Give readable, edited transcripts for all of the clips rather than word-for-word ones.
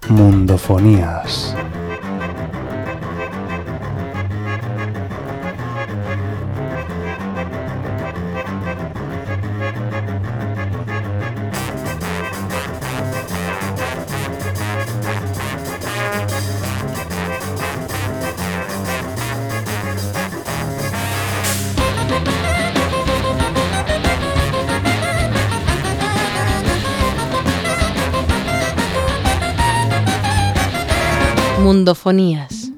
Mundofonías. Mundofonías.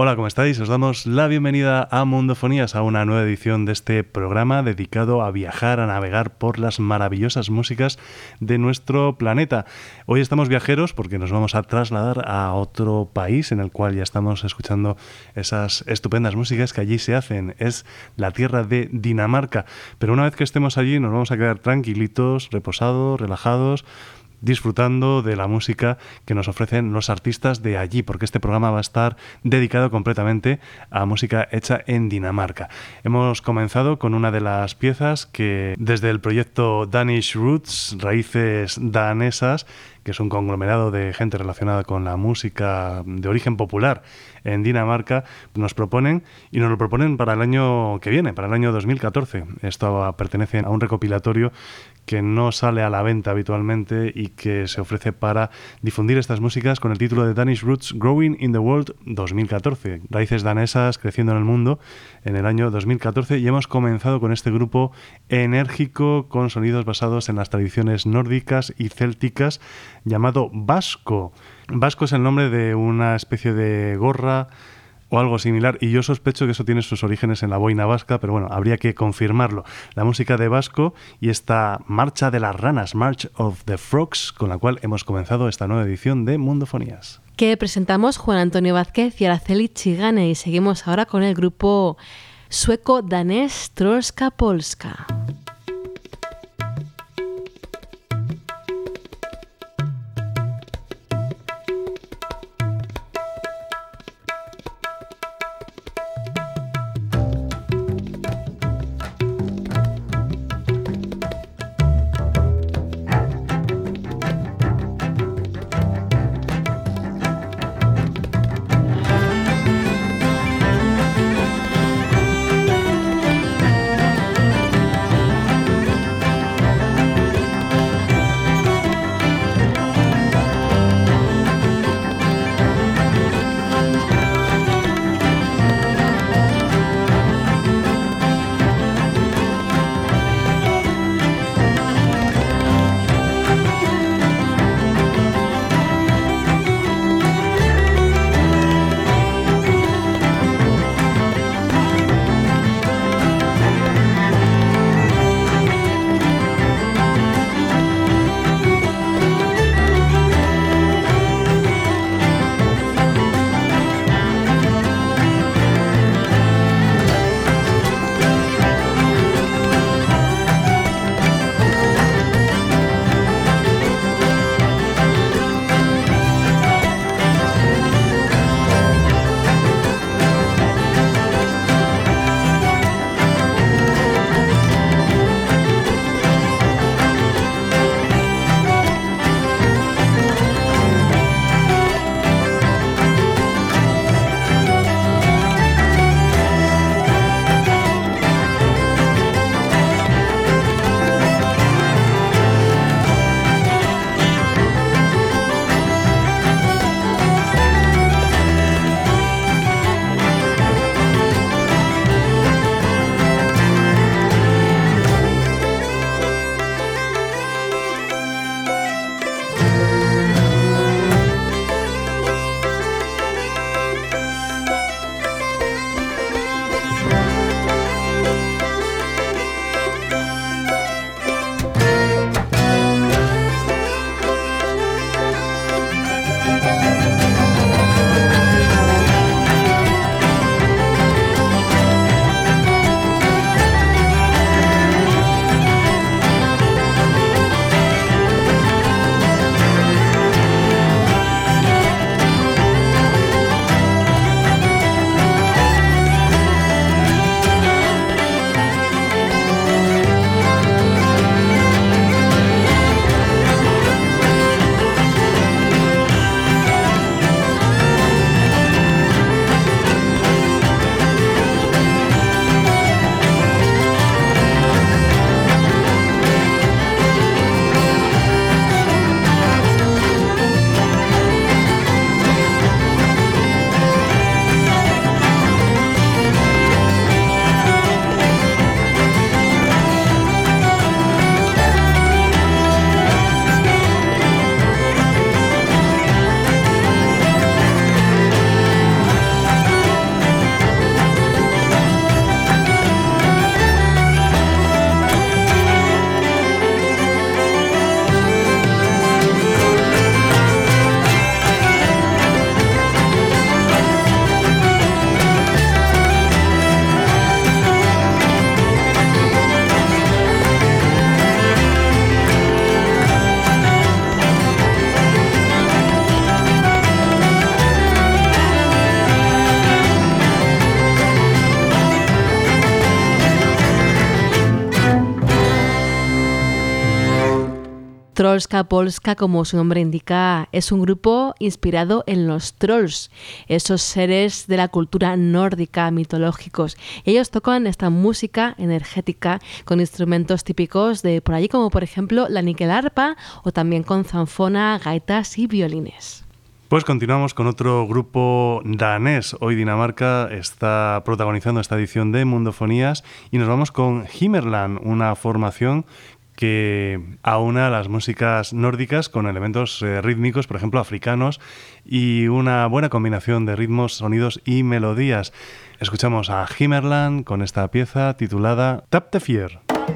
Hola, ¿cómo estáis? Os damos la bienvenida a Mundofonías, a una nueva edición de este programa dedicado a viajar, a navegar por las maravillosas músicas de nuestro planeta. Hoy estamos viajeros porque nos vamos a trasladar a otro país en el cual ya estamos escuchando esas estupendas músicas que allí se hacen. Es la tierra de Dinamarca. Pero una vez que estemos allí nos vamos a quedar tranquilitos, reposados, relajados, disfrutando de la música que nos ofrecen los artistas de allí, porque este programa va a estar dedicado completamente a música hecha en Dinamarca. Hemos comenzado con una de las piezas que desde el proyecto Danish Roots, Raíces Danesas, que es un conglomerado de gente relacionada con la música de origen popular en Dinamarca, nos proponen, y nos lo proponen para el año que viene, para el año 2014. Esto pertenece a un recopilatorio que no sale a la venta habitualmente y que se ofrece para difundir estas músicas con el título de Danish Roots Growing in the World 2014. Raíces danesas creciendo en el mundo en el año 2014, y hemos comenzado con este grupo enérgico con sonidos basados en las tradiciones nórdicas y célticas llamado Vasco. Vasco es el nombre de una especie de gorra o algo similar, y yo sospecho que eso tiene sus orígenes en la boina vasca, pero bueno, habría que confirmarlo. La música de Vasco y esta Marcha de las Ranas, March of the Frogs, con la cual hemos comenzado esta nueva edición de Mundofonías. Que presentamos Juan Antonio Vázquez y Araceli Chigane, y seguimos ahora con el grupo sueco-danés Trollska Polska. Trolska Polska, como su nombre indica, es un grupo inspirado en los trolls, esos seres de la cultura nórdica mitológicos. Ellos tocan esta música energética con instrumentos típicos de por allí, como por ejemplo la níquel-arpa o también con zanfona, gaitas y violines. Pues continuamos con otro grupo danés. Hoy Dinamarca está protagonizando esta edición de Mundofonías y nos vamos con Himmerland, una formación que aúna las músicas nórdicas con elementos rítmicos, por ejemplo, africanos, y una buena combinación de ritmos, sonidos y melodías. Escuchamos a Himmerland con esta pieza titulada Tap the Fier.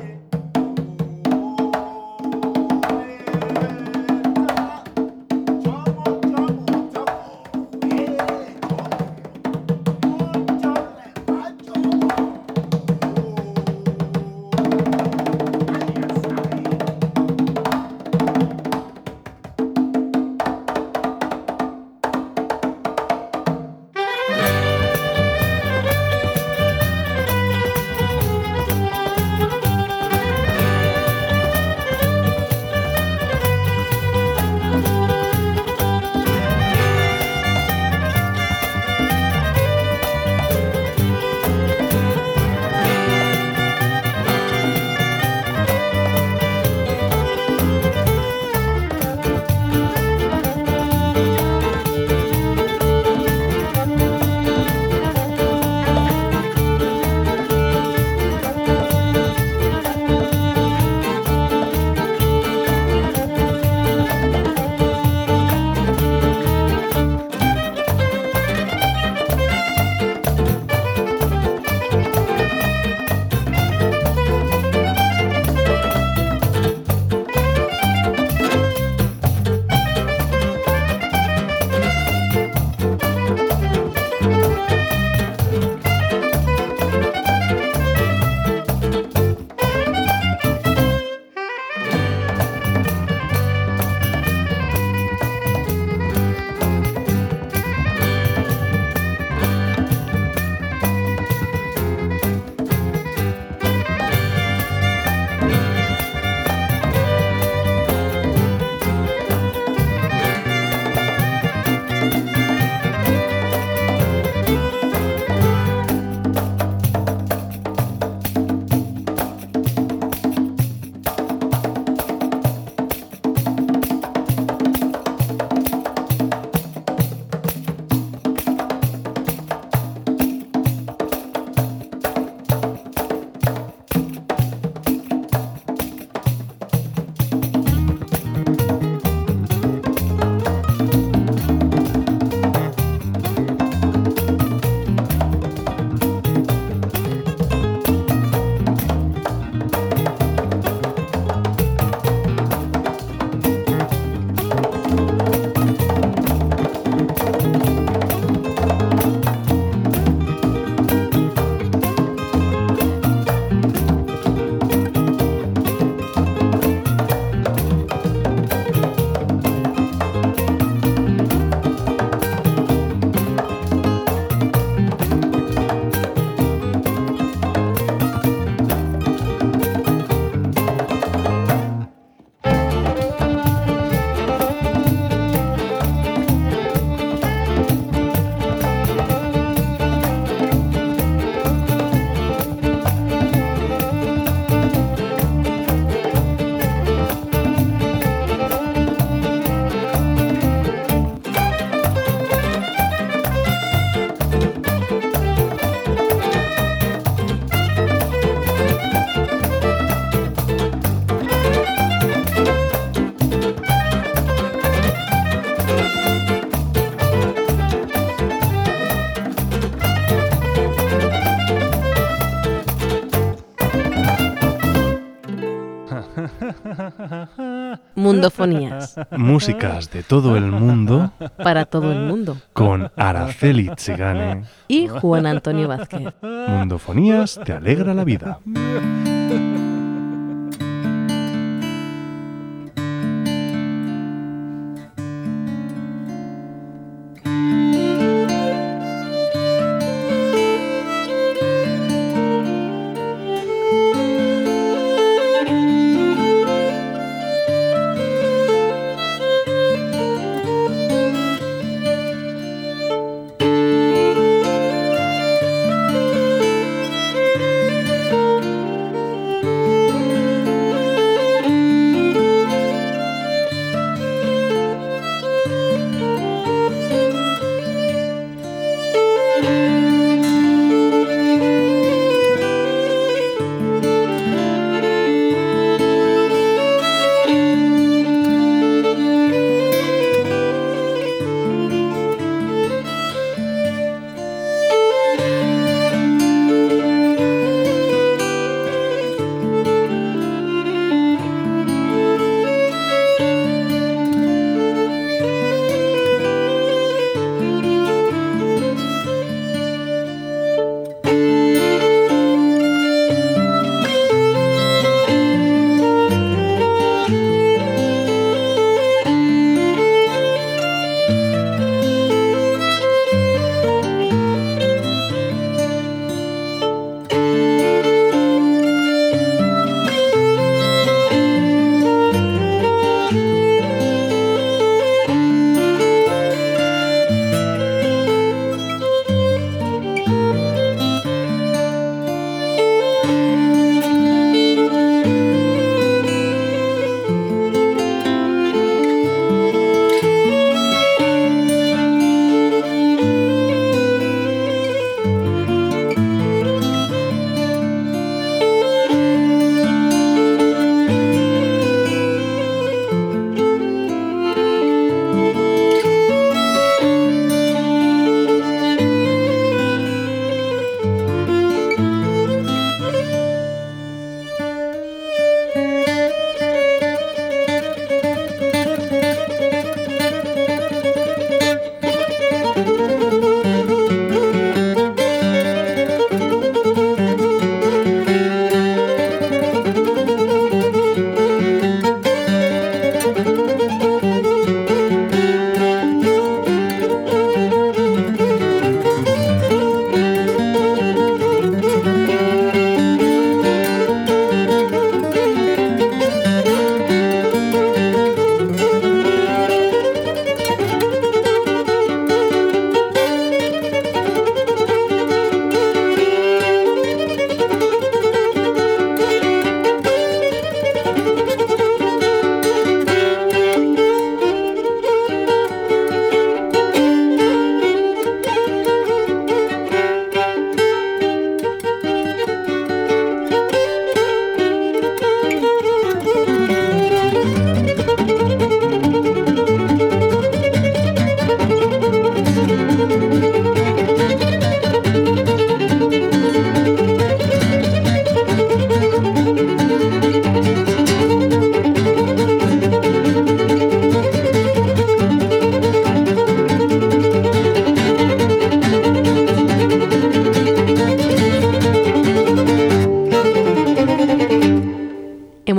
Mundofonías. Músicas de todo el mundo. Para todo el mundo. Con Araceli Tsigane. Y Juan Antonio Vázquez. Mundofonías te alegra la vida.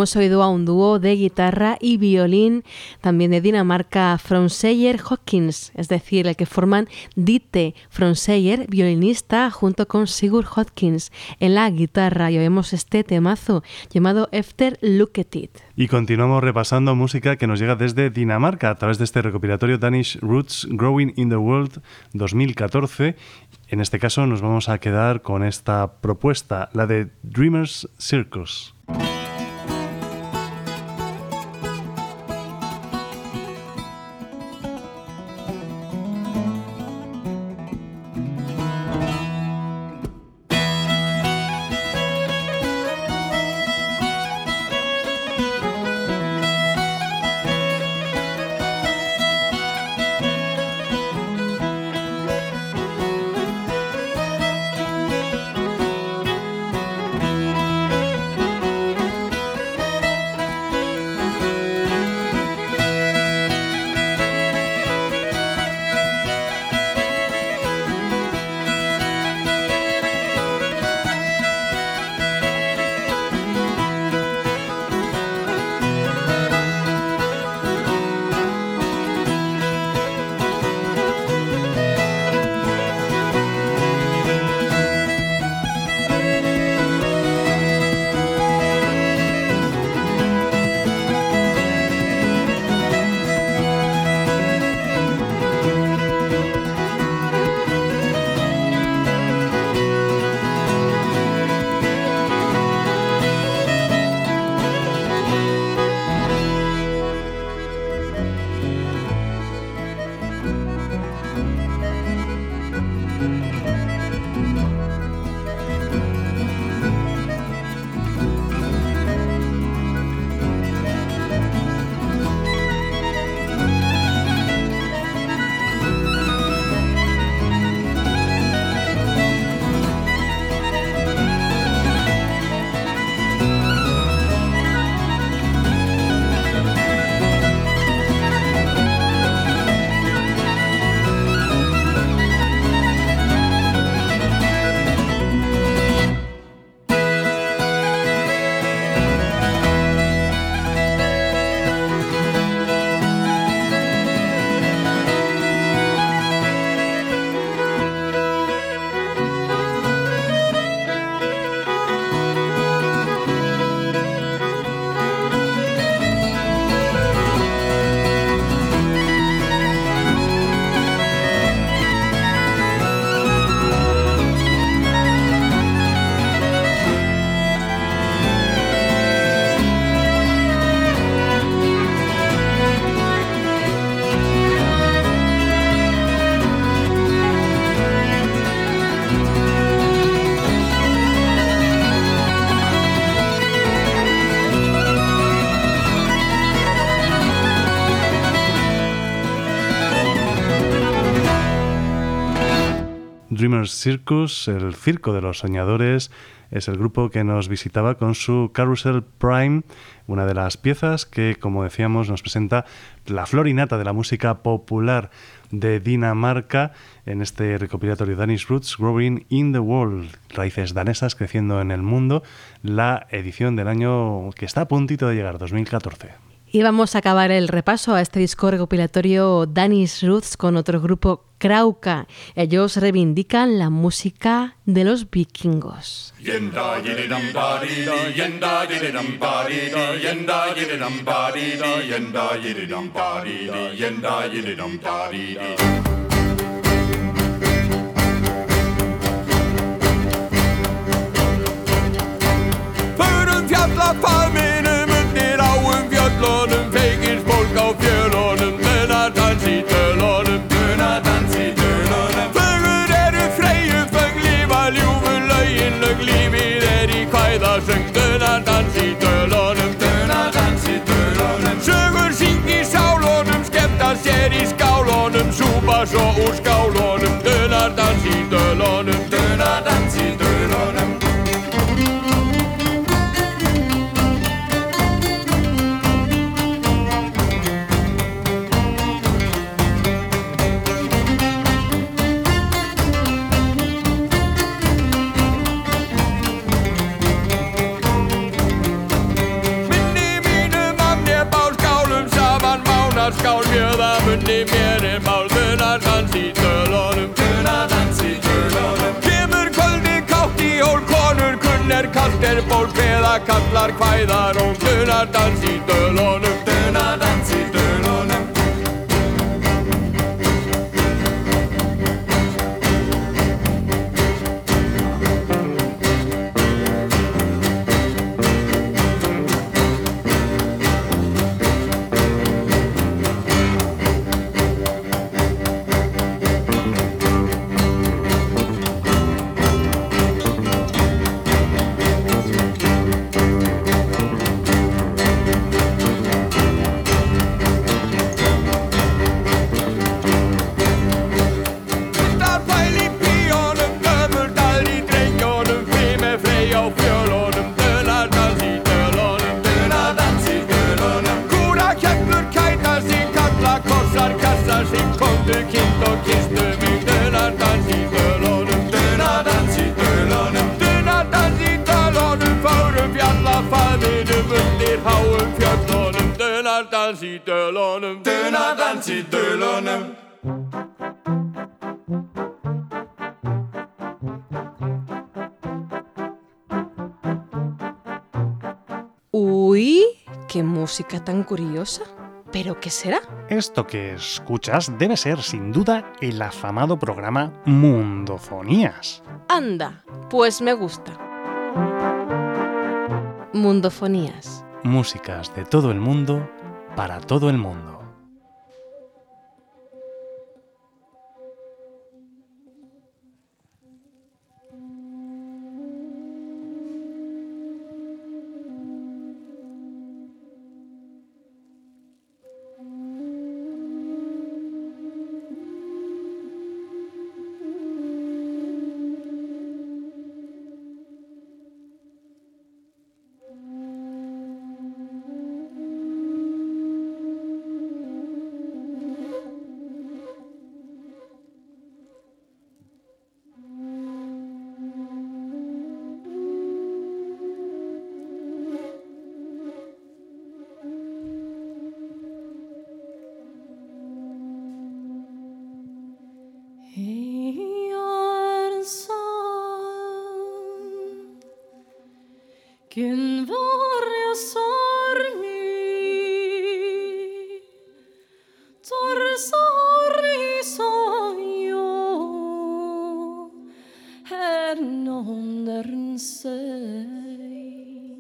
hemos oído a un dúo de guitarra y violín, también de Dinamarca, Fronseyer Hawkins, es decir, el que forman Dite Fronseyer, violinista, junto con Sigurd Hawkins en la guitarra. Y oímos este temazo llamado Efter Luketid. Y continuamos repasando música que nos llega desde Dinamarca a través de este recopilatorio Danish Roots Growing in the World 2014. En este caso nos vamos a quedar con esta propuesta, la de Dreamers Circus. Dreamers Circus, el circo de los soñadores, es el grupo que nos visitaba con su Carousel Prime, una de las piezas que, como decíamos, nos presenta la flor y nata de la música popular de Dinamarca en este recopilatorio Danish Roots Growing in the World, raíces danesas creciendo en el mundo, la edición del año que está a puntito de llegar, 2014. Y vamos a acabar el repaso a este disco recopilatorio Danish Roots con otro grupo, Krauka. Ellos reivindican la música de los vikingos. Fjöllunum, feikins fólk á fjölunum, Dunadans í dölunum, Dunadans í dölunum. Fögur eru freyju fögn, lífa ljúfu lögin, lög lífið í kvæðasöng, Dunadans í dölunum, Dunadans í dölunum. Sögur syngi sálunum, skemmta sér í skálunum, súpa svo úr skálunum, Dunadans í dölunum, Dunadans í dölunum. skál mjöða munni mér mál Munadans í dölunum Munadans í dölunum Kemur kvöldi kátt í hól konur kunn kalt ból kveða kallar kvæðar Munadans í dölunum Munadans í dölunum Dunadans í dölunum Dunadans í dölunum Uy, qué música tan curiosa. ¿Pero qué será? Esto que escuchas debe ser, sin duda, el afamado programa Mundofonías. Anda, pues me gusta. Mundofonías. Músicas de todo el mundo, para todo el mundo. Gün var jag sorgi, tor sorgi som jag här nåndern sig.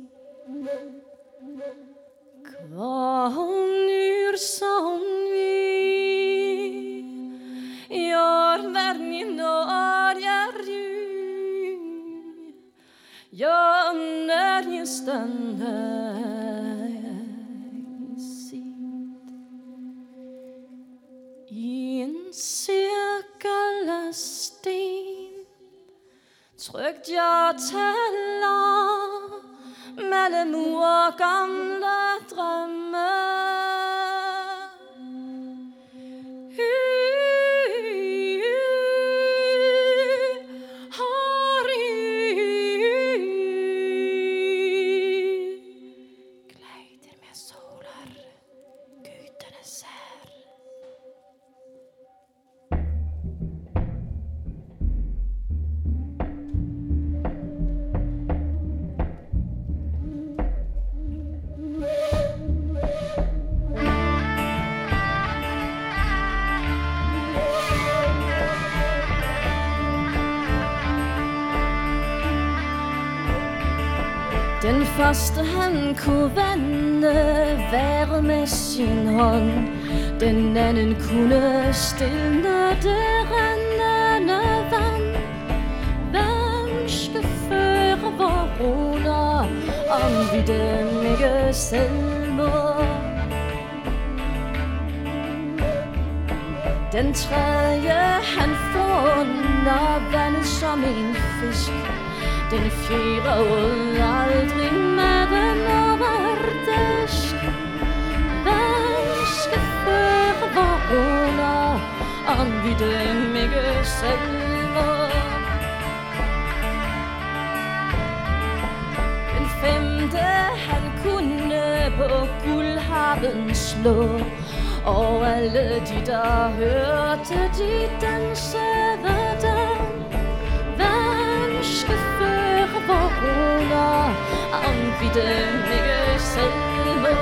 Kvanur som vi gör världen och jag när jag stannar sitt i en cirkel av sten trygt jag talar mellem ord gamla drömmar. Den første han kunne vende være med sin hånd. Den anden kunne stille det rendende vand. Hvem skal føre vor ruller, om vi dem ikke selv må? Den tredje han funder vandet som en fisk. Den fjerde ud aldrig med den overdisk. Hvem skal føre vor ruller, om vi dem ikke selv må? Den femte han kunne på guldharpen slå Og alle de, der hørte, de dansede der. Vanske før vågner, om vi dem ikke selv må.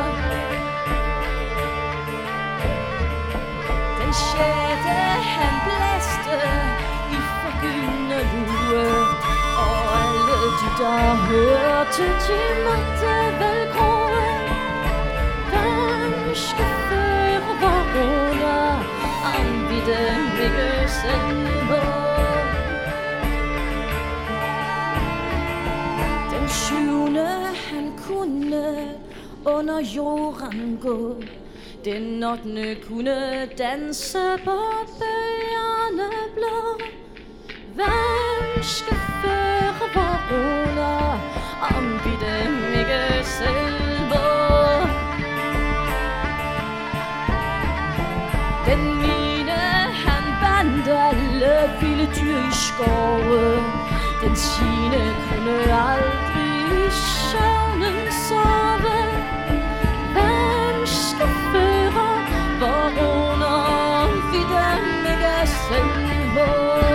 Den sjette, han blæste i forgyldne lue. Og alle de, der hørte, de måtte vel gråe. Vanske før vågner, om vi dem ikke selv må. Den syvende, han kunne under jorden gå. Den ottende kunne danse på bølgerne blå. Vanske før vågner, om vi dem ikke selv må. Den niende, han bandt alle vilde dyr i skove. Den tiende kunne aldrig i søvnen sove. Vanske fører vågner, vi dem ikke selv må.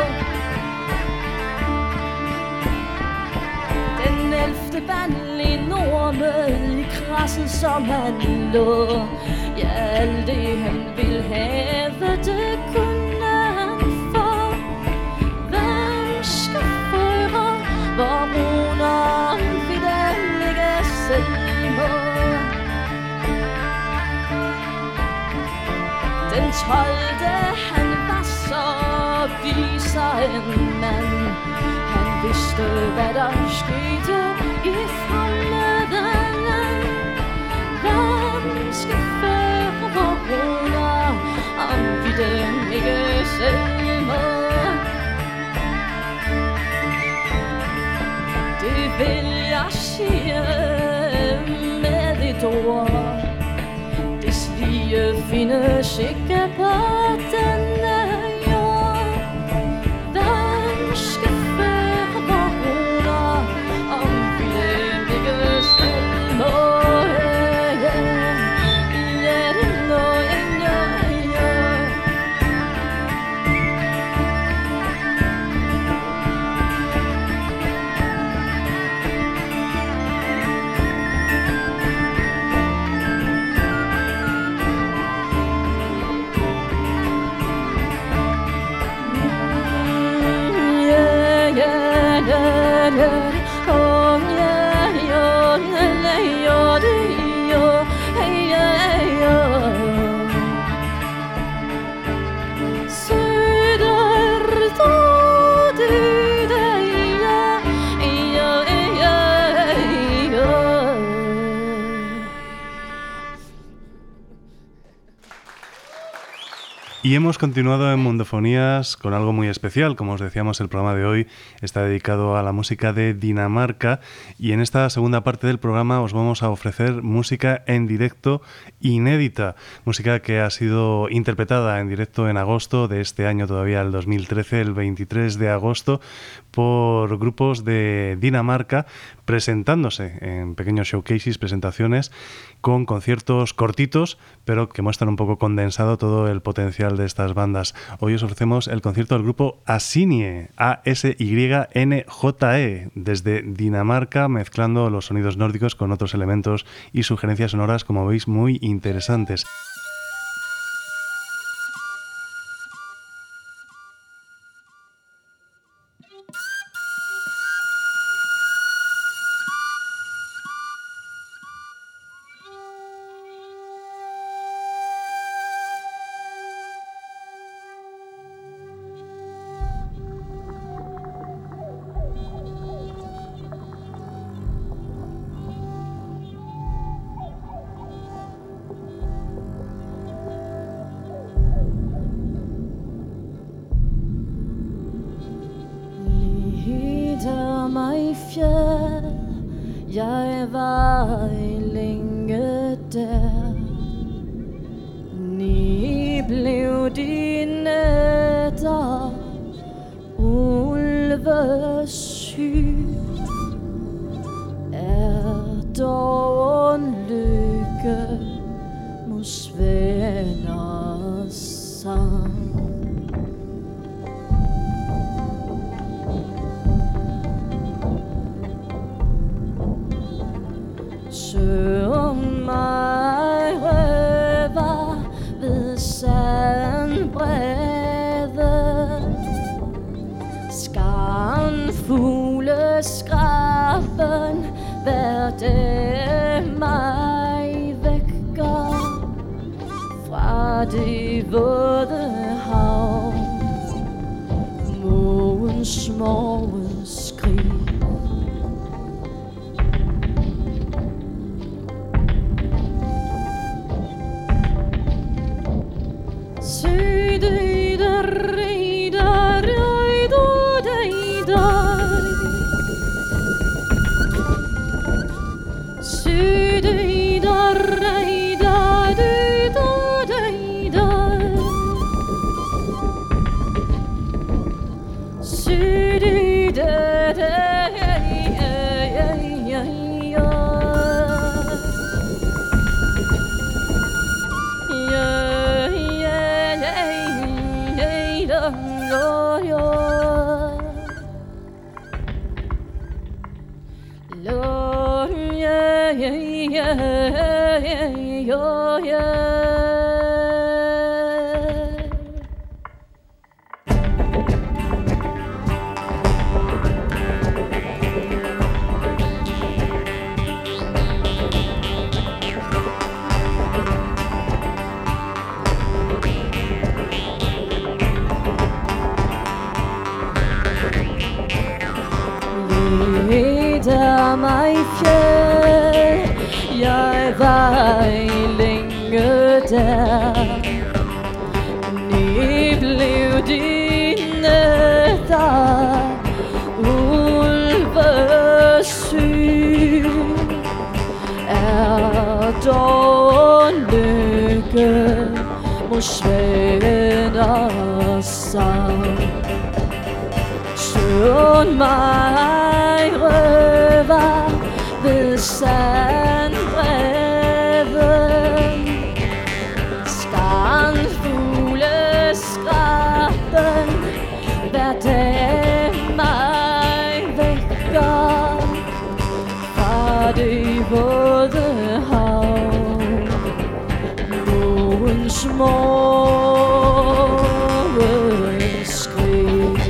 Den 11. bandel i Nordmød i krasset, som han lå. Ja, alt det han ville have, det kunne han få. Vanske fører vågner, vi dem ikke selv må. Den 12. han var så viser en mand. Han vidste, hvad der skete i fremmede land. Vanske før vågner, om vi dem ikke selv må. Det vil jeg sige med et ord. Des lige findes ikke på denne jord. Vanske før vågner, om vi dem ikke selv må. Y hemos continuado en Mundofonías con algo muy especial. Como os decíamos, el programa de hoy está dedicado a la música de Dinamarca y en esta segunda parte del programa os vamos a ofrecer música en directo inédita, música que ha sido interpretada en directo en agosto de este año, todavía el 2013, el 23 de agosto, por grupos de Dinamarca, presentándose en pequeños showcases, presentaciones, con conciertos cortitos, pero que muestran un poco condensado todo el potencial de estas bandas. Hoy os ofrecemos el concierto del grupo Asynie, A-S-Y-N-J-E, desde Dinamarca, mezclando los sonidos nórdicos con otros elementos y sugerencias sonoras, como veis, muy interesantes. Jeg var længe der. Ni blev dine der ulvesyg. Er dog en lykke må svære Søvn mig røver ved sandbrevet. Skarn fugle skraben, hver dag mig vækker fra det våde hav. Mågens morgenskrig. Leder mig fjeld, jeg var længe der. Ni blev dine der, ulvesyn er dog lykke mod svænder sang. Søvn mig røver ved sandbreven. Skarn fugle skraben, hver dag mig vækker fra det våde hav. Mågens morgenskrig.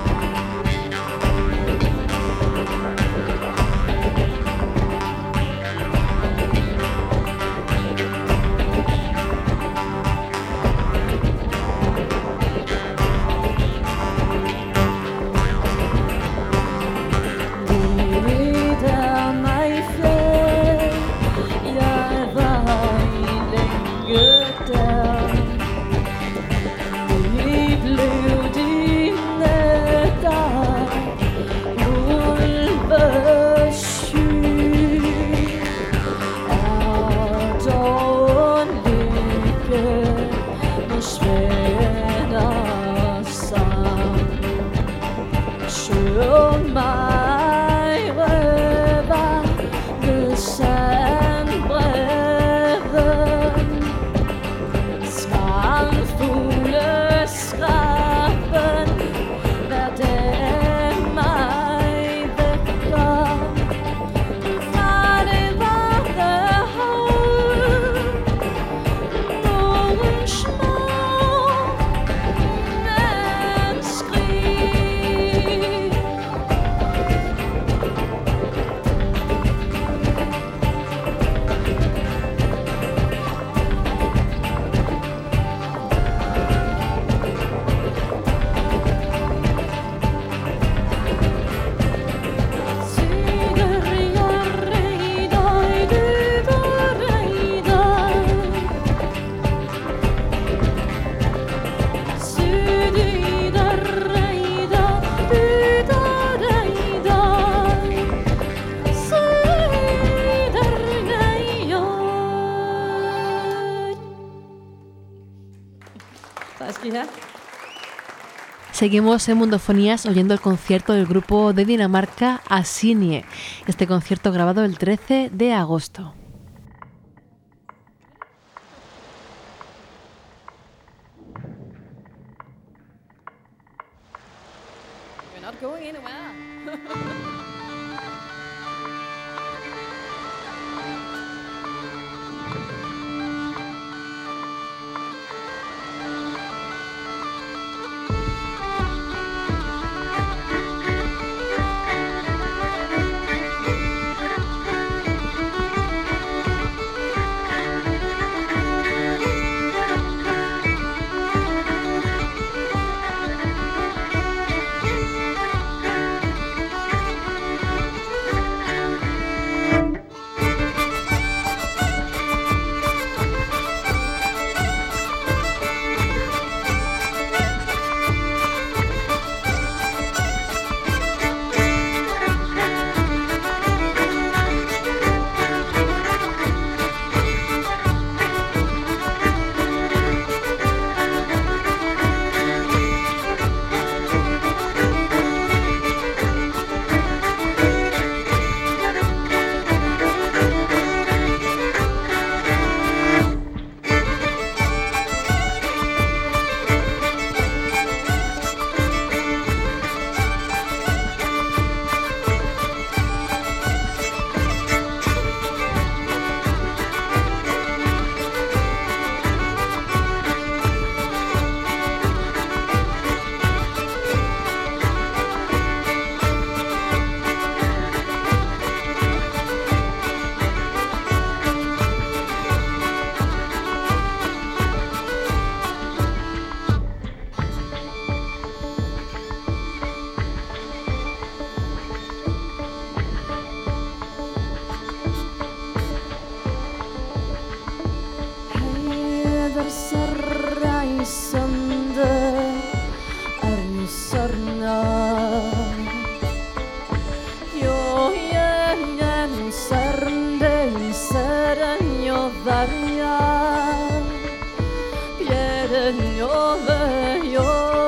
Seguimos en Mundofonías oyendo el concierto del grupo de Dinamarca Asinie. Este concierto grabado el 13 de agosto. You're not going anywhere. reisende er nu sørna. Jo, jeg sørnde i søren jo verja. Bjeden jo ved jo.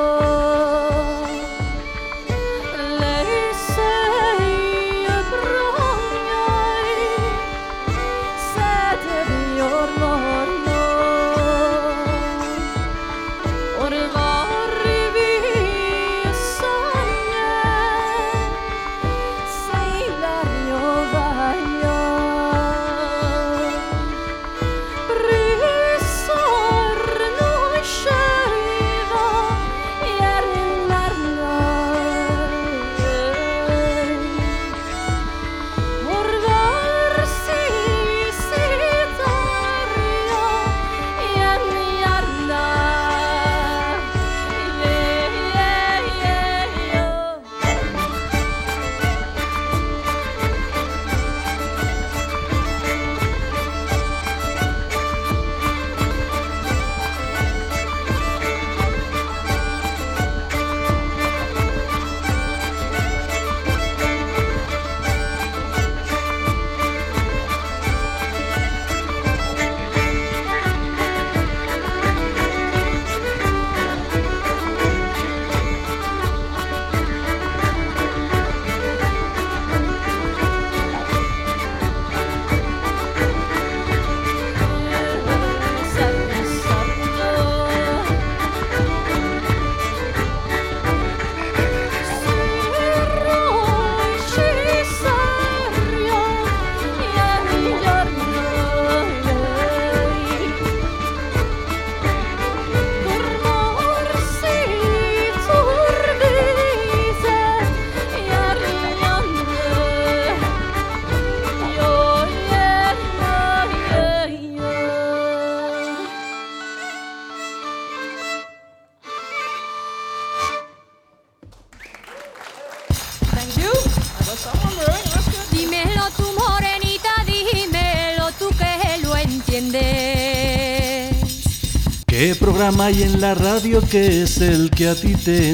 ¿Qué programa hay en la radio que es el que a ti te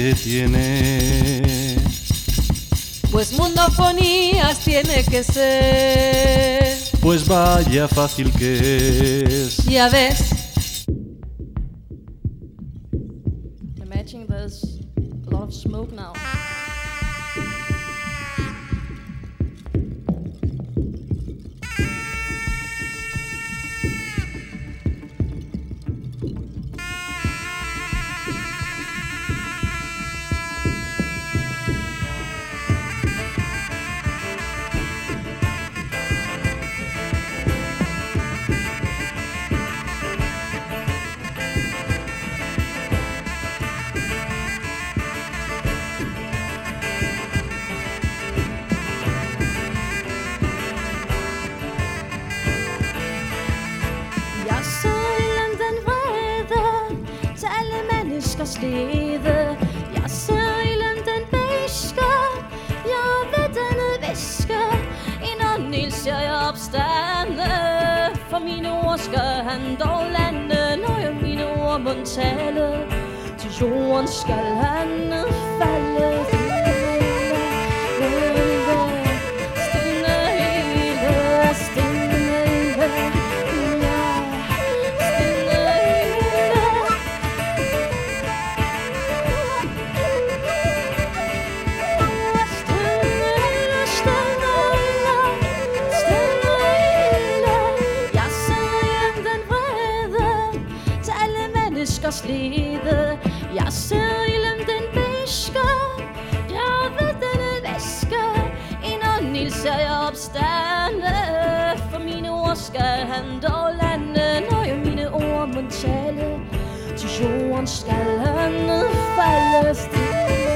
entretiene? Pues Mundofonías tiene que ser. Pues vaya fácil que es. Ya ves. Imagine there's a lot of smoke now. Lede. Jeg søjlen den bæsker, jeg ved denne væske. Inden Niels jeg opstande, for mine ord skal han dog lande. Når jeg mine ord må tale, til jorden skal han falde. Slide. Jeg søjlen den bæsker, jeg ved denne væske. Inden Niels jeg opstande, for mine ord skal han dog lande. Når jeg mine ord må tale, til jorden skal han falde stille.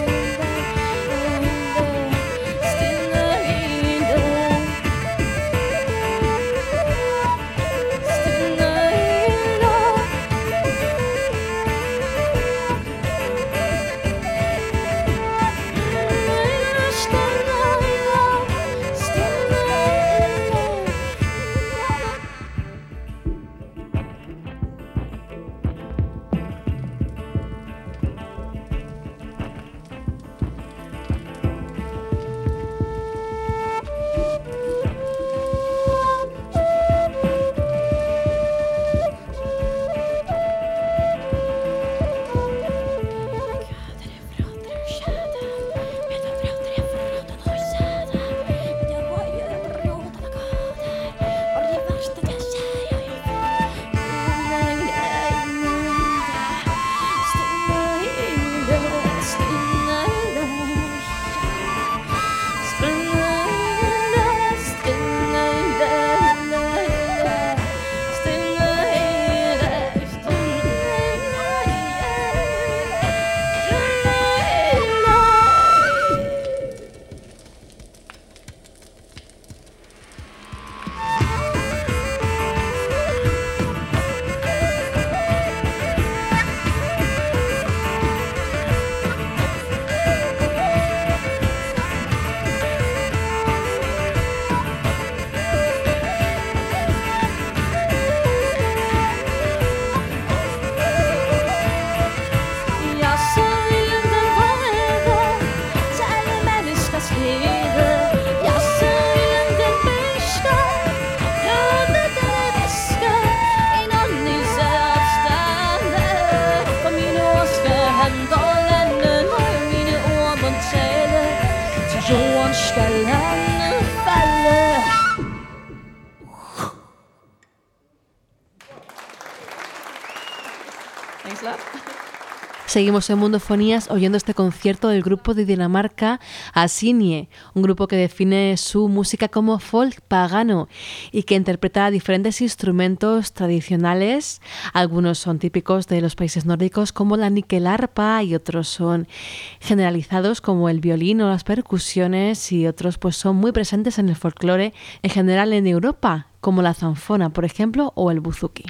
Thanks a lot. Seguimos en Mundofonías oyendo este concierto del grupo de Dinamarca Asinie, un grupo que define su música como folk pagano y que interpreta diferentes instrumentos tradicionales. Algunos son típicos de los países nórdicos como la níquelarpa y otros son generalizados como el violín o las percusiones y otros pues son muy presentes en el folclore en general en Europa, como la zanfona, por ejemplo, o el buzuki.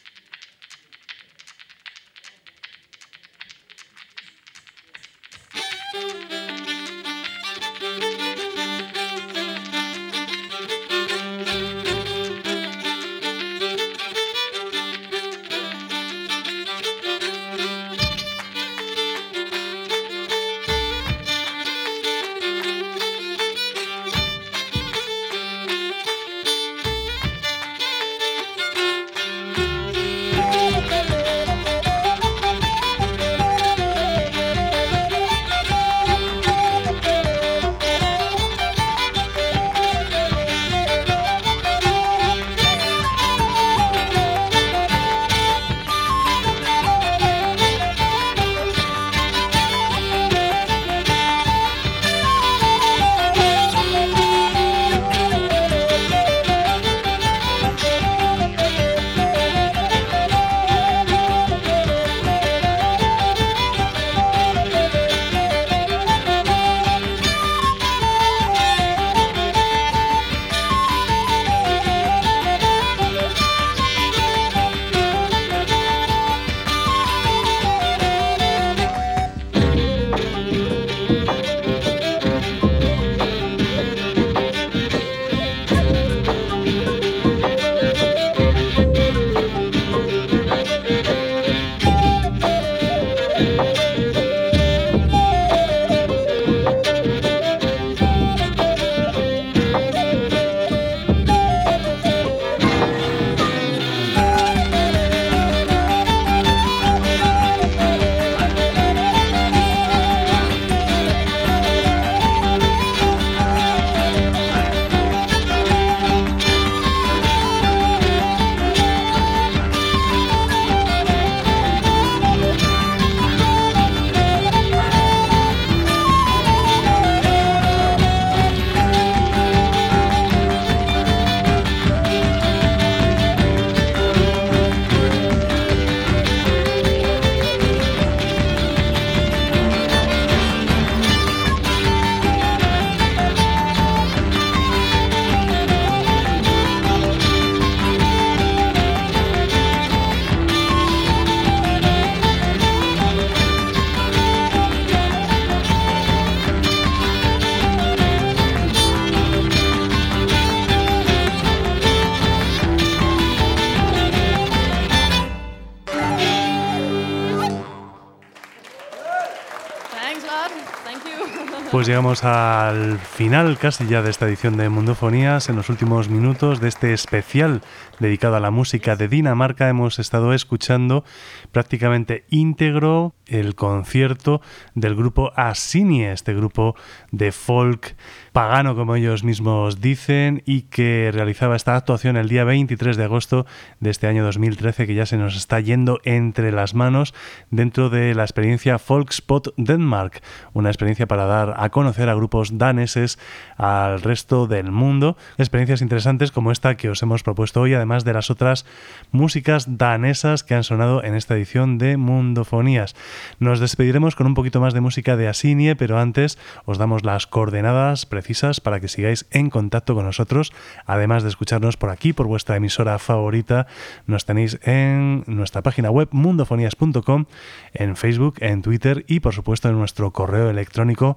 Pues llegamos al final casi ya de esta edición de Mundofonías. En los últimos minutos de este especial dedicado a la música de Dinamarca hemos estado escuchando prácticamente íntegro el concierto del grupo Asinie, este grupo de folk pagano, como ellos mismos dicen, y que realizaba esta actuación el día 23 de agosto de este año 2013, que ya se nos está yendo entre las manos dentro de la experiencia Folkspot Denmark, una experiencia para dar a conocer a grupos daneses al resto del mundo. Experiencias interesantes como esta que os hemos propuesto hoy, además de las otras músicas danesas que han sonado en esta edición de Mundofonías. Nos despediremos con un poquito más de música de Asinie, pero antes os damos las coordenadas precisas para que sigáis en contacto con nosotros. Además de escucharnos por aquí, por vuestra emisora favorita, nos tenéis en nuestra página web mundofonías.com, en Facebook, en Twitter y por supuesto en nuestro correo electrónico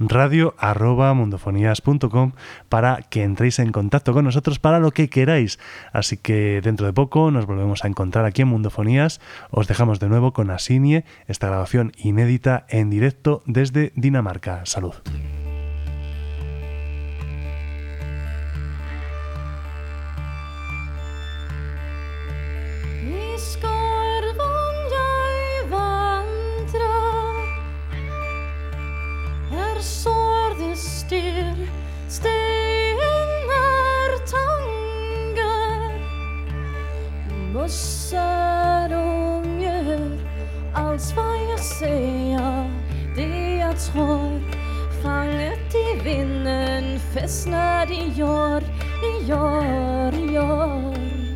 radio@mundofonías.com para que entréis en contacto con nosotros para lo que queráis. Así que dentro de poco nos volvemos a encontrar aquí en Mundofonías. Os dejamos de nuevo con Asinie, esta grabación inédita en directo desde Dinamarca. Salud. Mossar och mjör Alt hvad jeg ser, det jeg tror, fanget i vinden, fæstnet i jord, i jord, i jord.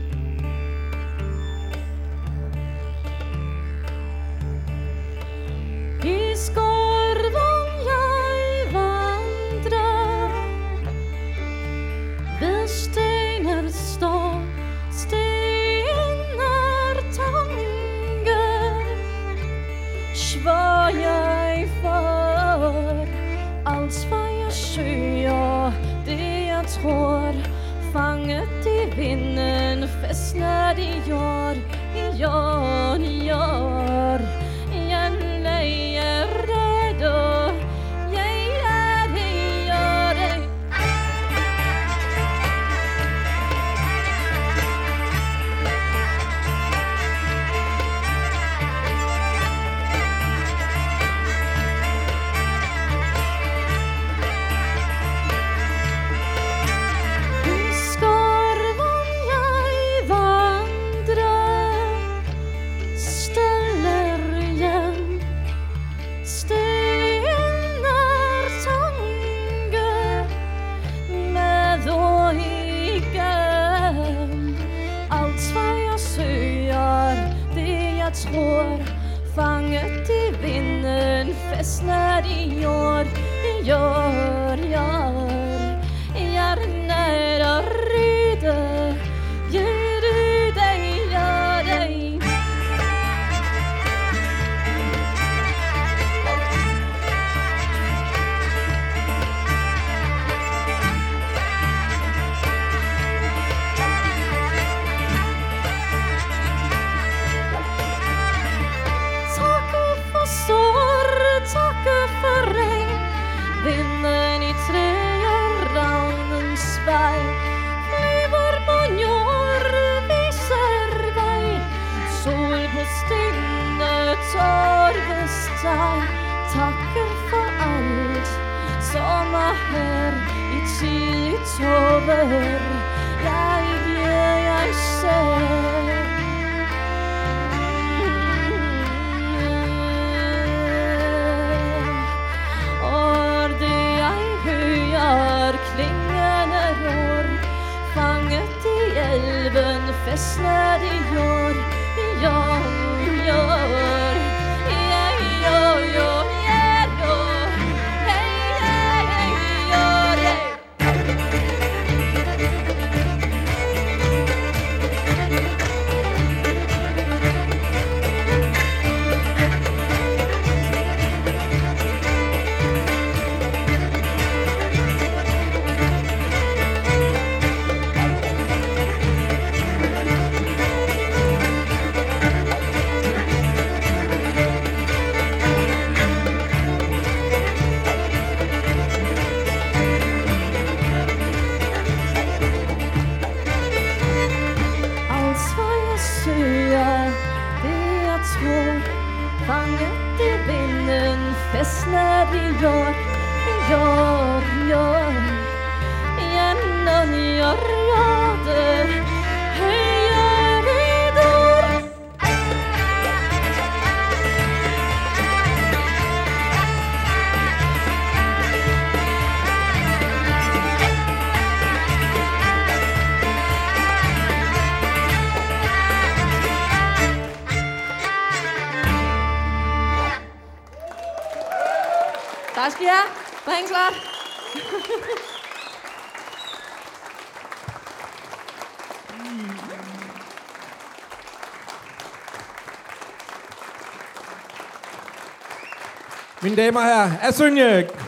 I skorven jeg vandrer, ved stener står, stener tanke, svår jeg for. Alt hvad jeg søger, det jeg tror, fanget i vinden, fæstnet i jord, i jord, i jord. Jeg leger det, og jeg er det, og det. Tror, fanget i vinden, fæstnet i jord, i jord, jord. Hjernet og rydde, jeg rydde, ja, dig. Vinden i træer, ravnens vej, flyver på jord, viser vej. Sol på stille, torvets tag, takker for alt, som er her i tidlig tover. Jeg ser. Klingende rår, fanget i elven, fæstnet i jord, i jord, i jord. Ja, jo, jo, ja, jo, hey, hey, hey, jord, hey. Fæstnet i jord, i jord, jord. Gjennom jordet, høyer i dår. Tak skal I have. Thanks a lot. Mine damer og herrer, Asynjek.